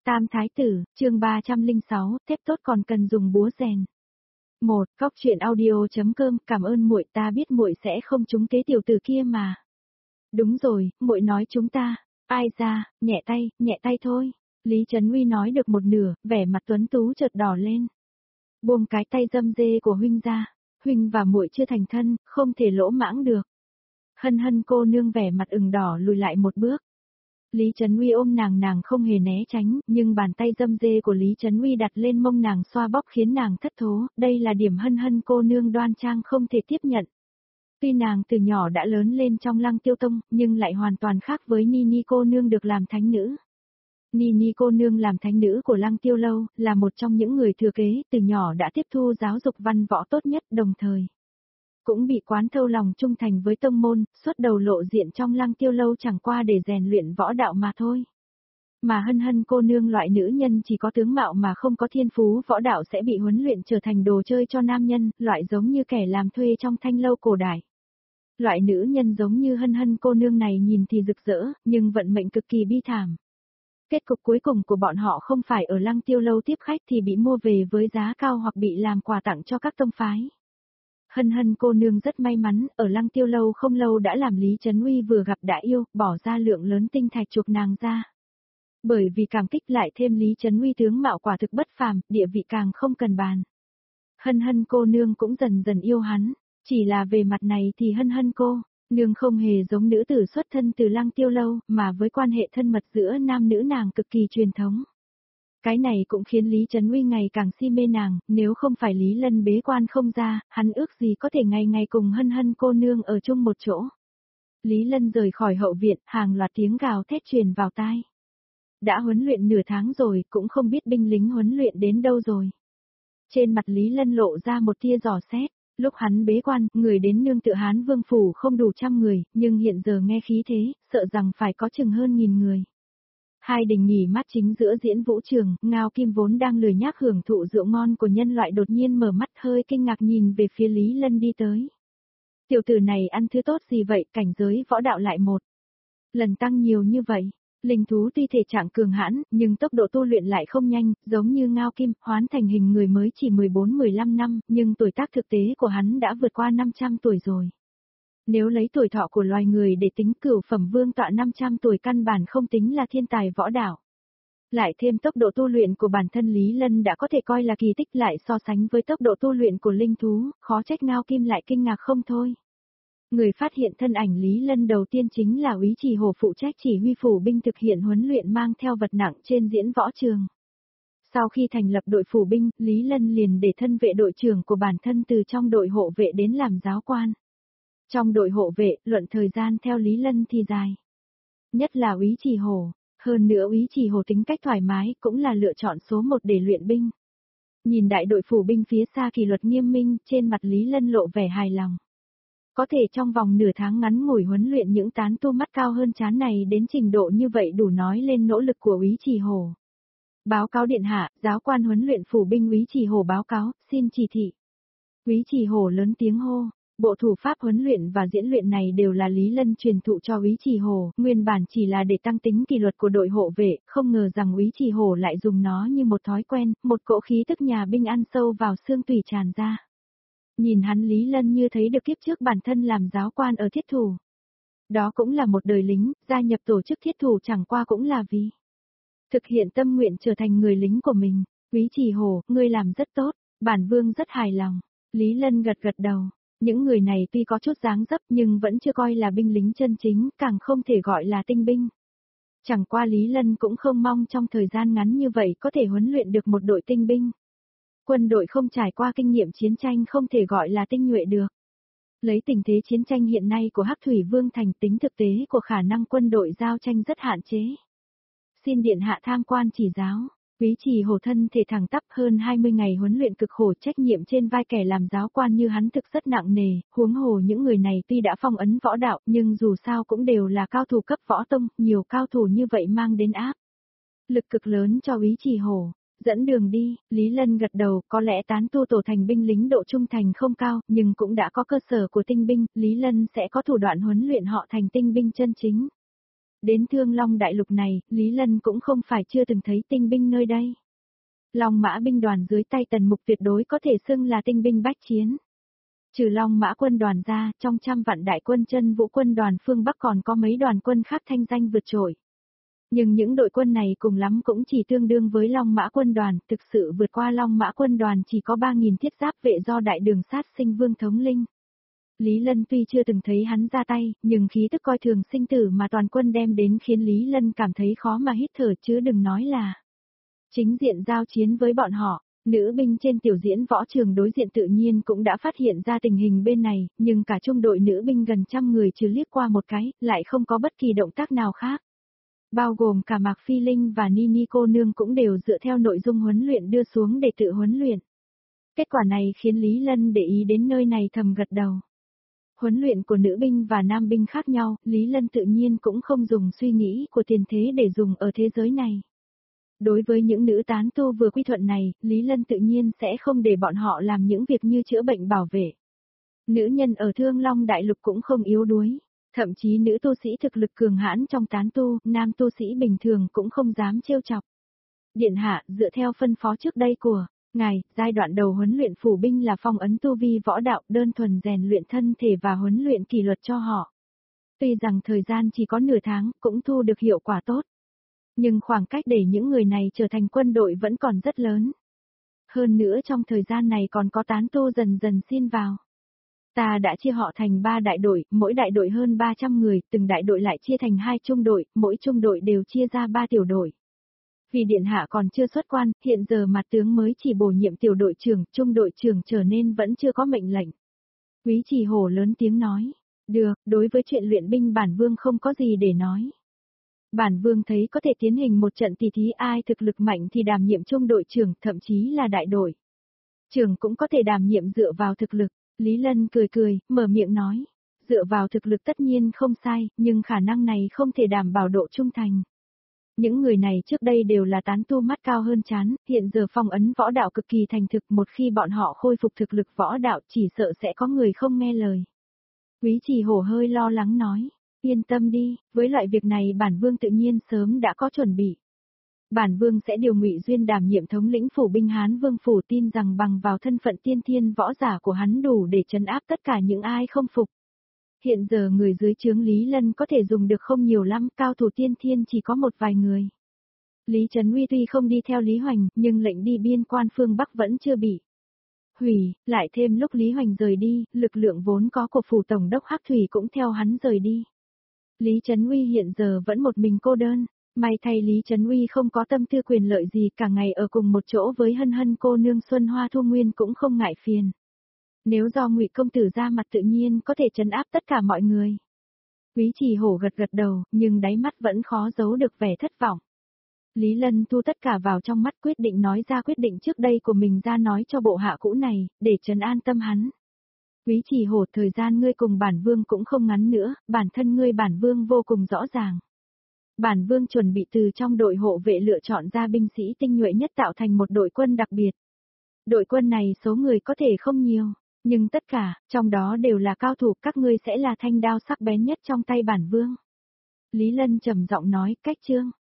Tam Thái Tử, chương 306, thép tốt còn cần dùng búa rèn. Góc truyện audio.com. Cảm ơn muội, ta biết muội sẽ không trúng kế tiểu tử kia mà. Đúng rồi, muội nói chúng ta. Ai ra, nhẹ tay thôi. Lý Trấn Uy nói được một nửa, vẻ mặt tuấn tú chợt đỏ lên. Buông cái tay dâm dê của huynh ra, huynh và muội chưa thành thân, không thể lỗ mãng được. Hân Hân cô nương vẻ mặt ửng đỏ lùi lại một bước. Lý Trấn Uy ôm nàng không hề né tránh, nhưng bàn tay dâm dê của Lý Trấn Uy đặt lên mông nàng xoa bóp khiến nàng thất thố, đây là điểm Hân Hân cô nương đoan trang không thể tiếp nhận. Tuy nàng từ nhỏ đã lớn lên trong Lăng Tiêu Tông, nhưng lại hoàn toàn khác với Nini cô nương được làm thánh nữ. Nini cô nương làm thánh nữ của Lăng Tiêu Lâu, là một trong những người thừa kế, từ nhỏ đã tiếp thu giáo dục văn võ tốt nhất, đồng thời cũng bị quán thâu lòng trung thành với tông môn, xuất đầu lộ diện trong Lăng Tiêu Lâu chẳng qua để rèn luyện võ đạo mà thôi. Mà Hân Hân cô nương loại nữ nhân chỉ có tướng mạo mà không có thiên phú võ đạo sẽ bị huấn luyện trở thành đồ chơi cho nam nhân, loại giống như kẻ làm thuê trong thanh lâu cổ đại. Loại nữ nhân giống như Hân Hân cô nương này nhìn thì rực rỡ, nhưng vận mệnh cực kỳ bi thảm. Kết cục cuối cùng của bọn họ không phải ở Lăng Tiêu Lâu tiếp khách thì bị mua về với giá cao hoặc bị làm quà tặng cho các tông phái. Hân Hân cô nương rất may mắn, ở Lăng Tiêu Lâu không lâu đã làm Lý Trấn Uy vừa gặp đã yêu, bỏ ra lượng lớn tinh thạch chuộc nàng ra. Bởi vì cảm kích lại thêm Lý Trấn Uy tướng mạo quả thực bất phàm, địa vị càng không cần bàn. Hân Hân cô nương cũng dần dần yêu hắn, chỉ là về mặt này thì Hân Hân cô nương không hề giống nữ tử xuất thân từ Lăng Tiêu Lâu, mà với quan hệ thân mật giữa nam nữ nàng cực kỳ truyền thống. Cái này cũng khiến Lý Trấn Uy ngày càng si mê nàng, nếu không phải Lý Lân bế quan không ra, hắn ước gì có thể ngày ngày cùng Hân Hân cô nương ở chung một chỗ. Lý Lân rời khỏi hậu viện, hàng loạt tiếng gào thét truyền vào tai. Đã huấn luyện nửa tháng rồi, cũng không biết binh lính huấn luyện đến đâu rồi. Trên mặt Lý Lân lộ ra một tia dò xét, lúc hắn bế quan, người đến nương tựa Hán Vương phủ không đủ 100 người, nhưng hiện giờ nghe khí thế, sợ rằng phải có chừng hơn 1000 người. Hai đình nghỉ mát chính giữa diễn vũ trường, Ngao Kim vốn đang lười nhác hưởng thụ rượu ngon của nhân loại đột nhiên mở mắt hơi kinh ngạc nhìn về phía Lý Lân đi tới. Tiểu tử này ăn thứ tốt gì vậy, cảnh giới võ đạo lại một lần tăng nhiều như vậy. Linh thú tuy thể trạng cường hãn, nhưng tốc độ tu luyện lại không nhanh, giống như Ngao Kim, hoán thành hình người mới chỉ 14-15 năm, nhưng tuổi tác thực tế của hắn đã vượt qua 500 tuổi rồi. Nếu lấy tuổi thọ của loài người để tính, cửu phẩm vương tọa 500 tuổi căn bản không tính là thiên tài võ đạo. Lại thêm tốc độ tu luyện của bản thân Lý Lân đã có thể coi là kỳ tích, lại so sánh với tốc độ tu luyện của linh thú, khó trách Ngao Kim lại kinh ngạc không thôi. Người phát hiện thân ảnh Lý Lân đầu tiên chính là Úy Trì Hổ, phụ trách chỉ huy phủ binh thực hiện huấn luyện mang theo vật nặng trên diễn võ trường. Sau khi thành lập đội phủ binh, Lý Lân liền để thân vệ đội trưởng của bản thân từ trong đội hộ vệ đến làm giáo quan. Trong đội hộ vệ, luận thời gian theo Lý Lân thì dài. Nhất là Úy Trì Hổ, hơn nữa Úy Trì Hổ tính cách thoải mái cũng là lựa chọn số 1 để luyện binh. Nhìn đại đội phủ binh phía xa kỷ luật nghiêm minh, trên mặt Lý Lân lộ vẻ hài lòng. Có thể trong vòng nửa tháng ngắn ngủi huấn luyện những tán tu mắt cao hơn trán này đến trình độ như vậy đủ nói lên nỗ lực của Úy Trì Hổ. Báo cáo điện hạ, giáo quan huấn luyện phủ binh Úy Trì Hổ báo cáo, xin chỉ thị. Úy Trì Hổ lớn tiếng hô. Bộ thủ pháp huấn luyện và diễn luyện này đều là Lý Lân truyền thụ cho Úy Trì Hổ, nguyên bản chỉ là để tăng tính kỷ luật của đội hộ vệ, không ngờ rằng Úy Trì Hổ lại dùng nó như một thói quen, một cỗ khí tức nhà binh ăn sâu vào xương tủy tràn ra. Nhìn hắn Lý Lân như thấy được kiếp trước bản thân làm giáo quan ở Thiết Thủ. Đó cũng là một đời lính, gia nhập tổ chức Thiết Thủ chẳng qua cũng là vì thực hiện tâm nguyện trở thành người lính của mình. Úy Trì Hổ, ngươi làm rất tốt, bản vương rất hài lòng. Lý Lân gật đầu. Những người này tuy có chút dáng dấp nhưng vẫn chưa coi là binh lính chân chính, càng không thể gọi là tinh binh. Chẳng qua Lý Lân cũng không mong trong thời gian ngắn như vậy có thể huấn luyện được một đội tinh binh. Quân đội không trải qua kinh nghiệm chiến tranh không thể gọi là tinh nhuệ được. Lấy tình thế chiến tranh hiện nay của Hắc Thủy Vương Thành, tính thực tế của khả năng quân đội giao tranh rất hạn chế. Xin điện hạ tham quan chỉ giáo. Úy Trì Hổ thân thể thẳng tắp, hơn 20 ngày huấn luyện cực khổ, trách nhiệm trên vai kẻ làm giáo quan như hắn thực rất nặng nề, huống hồ những người này tuy đã phong ấn võ đạo nhưng dù sao cũng đều là cao thủ cấp võ tông, nhiều cao thủ như vậy mang đến áp lực cực lớn cho Úy Trì Hổ. Dẫn đường đi, Lý Lân gật đầu, có lẽ tán tu tổ thành binh lính độ trung thành không cao, nhưng cũng đã có cơ sở của tinh binh, Lý Lân sẽ có thủ đoạn huấn luyện họ thành tinh binh chân chính. Đến Thương Long đại lục này, Lý Lân cũng không phải chưa từng thấy tinh binh nơi đây. Long mã binh đoàn dưới tay Tần Mục tuyệt đối có thể xưng là tinh binh bách chiến. Trừ Long mã quân đoàn ra, trong 100 vạn đại quân Chân Vũ quân đoàn phương Bắc còn có mấy đoàn quân khác thanh danh vượt trội. Nhưng những đội quân này cùng lắm cũng chỉ tương đương với Long mã quân đoàn, thực sự vượt qua Long mã quân đoàn chỉ có 3.000 thiết giáp vệ do đại đường sát sinh Vương thống linh. Lý Lân tuy chưa từng thấy hắn ra tay, nhưng khí tức coi thường sinh tử mà toàn quân đem đến khiến Lý Lân cảm thấy khó mà hít thở chứ đừng nói là chính diện giao chiến với bọn họ. Nữ binh trên tiểu diễn võ trường đối diện tự nhiên cũng đã phát hiện ra tình hình bên này, nhưng cả trung đội nữ binh gần 100 người trừ liếc qua một cái, lại không có bất kỳ động tác nào khác. Bao gồm cả Mạc Phi Linh và Nini cô nương cũng đều dựa theo nội dung huấn luyện đưa xuống để tự huấn luyện. Kết quả này khiến Lý Lân để ý đến nơi này thầm gật đầu. Huấn luyện của nữ binh và nam binh khác nhau, Lý Lân tự nhiên cũng không dùng suy nghĩ của tiền thế để dùng ở thế giới này. Đối với những nữ tán tu vừa quy thuận này, Lý Lân tự nhiên sẽ không để bọn họ làm những việc như chữa bệnh bảo vệ. Nữ nhân ở Thương Long Đại Lục cũng không yếu đuối, thậm chí nữ tu sĩ thực lực cường hãn trong tán tu, nam tu sĩ bình thường cũng không dám trêu chọc. Điện hạ, dựa theo phân phó trước đây của ngài, giai đoạn đầu huấn luyện phủ binh là phong ấn tu vi võ đạo, đơn thuần rèn luyện thân thể và huấn luyện kỷ luật cho họ. Tuy rằng thời gian chỉ có nửa tháng, cũng thu được hiệu quả tốt. Nhưng khoảng cách để những người này trở thành quân đội vẫn còn rất lớn. Hơn nữa trong thời gian này còn có tán tu dần dần xin vào. Ta đã chia họ thành 3 đại đội, mỗi đại đội hơn 300 người, từng đại đội lại chia thành 2 trung đội, mỗi trung đội đều chia ra 3 tiểu đội. Vì điện hạ còn chưa xuất quan, hiện giờ mặt tướng mới chỉ bổ nhiệm tiểu đội trưởng, trung đội trưởng trở nên vẫn chưa có mệnh lệnh. Quý Trì Hổ lớn tiếng nói, được, đối với chuyện luyện binh bản vương không có gì để nói. Bản vương thấy có thể tiến hành một trận tỷ thí ai thực lực mạnh thì đảm nhiệm trung đội trưởng, thậm chí là đại đội trưởng cũng có thể đảm nhiệm dựa vào thực lực. Lý Lân cười cười, mở miệng nói, dựa vào thực lực tất nhiên không sai, nhưng khả năng này không thể đảm bảo độ trung thành. Những người này trước đây đều là tán tu mắt cao hơn trán, hiện giờ phong ấn võ đạo cực kỳ thành thực, một khi bọn họ khôi phục thực lực võ đạo chỉ sợ sẽ có người không nghe lời. Quý Trì Hổ hơi lo lắng nói, yên tâm đi, với loại việc này bản vương tự nhiên sớm đã có chuẩn bị. Bản vương sẽ điều Ngụy Duyên đảm nhiệm thống lĩnh phủ binh Hán Vương phủ, tin rằng bằng vào thân phận tiên thiên võ giả của hắn đủ để trấn áp tất cả những ai không phục. Hiện giờ người dưới trướng Lý Lân có thể dùng được không nhiều lắm, cao thủ tiên thiên chỉ có một vài người. Lý Trấn Uy tuy không đi theo Lý Hoành, nhưng lệnh đi biên quan phương Bắc vẫn chưa bị hủy, lại thêm lúc Lý Hoành rời đi, lực lượng vốn có của phủ tổng đốc Hắc Thủy cũng theo hắn rời đi. Lý Trấn Uy hiện giờ vẫn một mình cô đơn, may thay Lý Trấn Uy không có tâm tư quyền lợi gì, cả ngày ở cùng một chỗ với Hân Hân cô nương Xuân Hoa Thu Nguyên cũng không ngại phiền. Nếu do Ngụy công tử ra mặt tự nhiên có thể trấn áp tất cả mọi người. Quý Trì Hổ gật gật đầu, nhưng đáy mắt vẫn khó giấu được vẻ thất vọng. Lý Lân thu tất cả vào trong mắt, quyết định nói ra quyết định trước đây của mình ra nói cho bộ hạ cũ này, để trấn an tâm hắn. Quý Trì Hổ, thời gian ngươi cùng bản vương cũng không ngắn nữa, bản thân ngươi bản vương vô cùng rõ ràng. Bản vương chuẩn bị từ trong đội hộ vệ lựa chọn ra binh sĩ tinh nhuệ nhất tạo thành một đội quân đặc biệt. Đội quân này số người có thể không nhiều, nhưng tất cả, trong đó đều là cao thủ, các ngươi sẽ là thanh đao sắc bén nhất trong tay bản vương. Lý Lân trầm giọng nói, cách chương.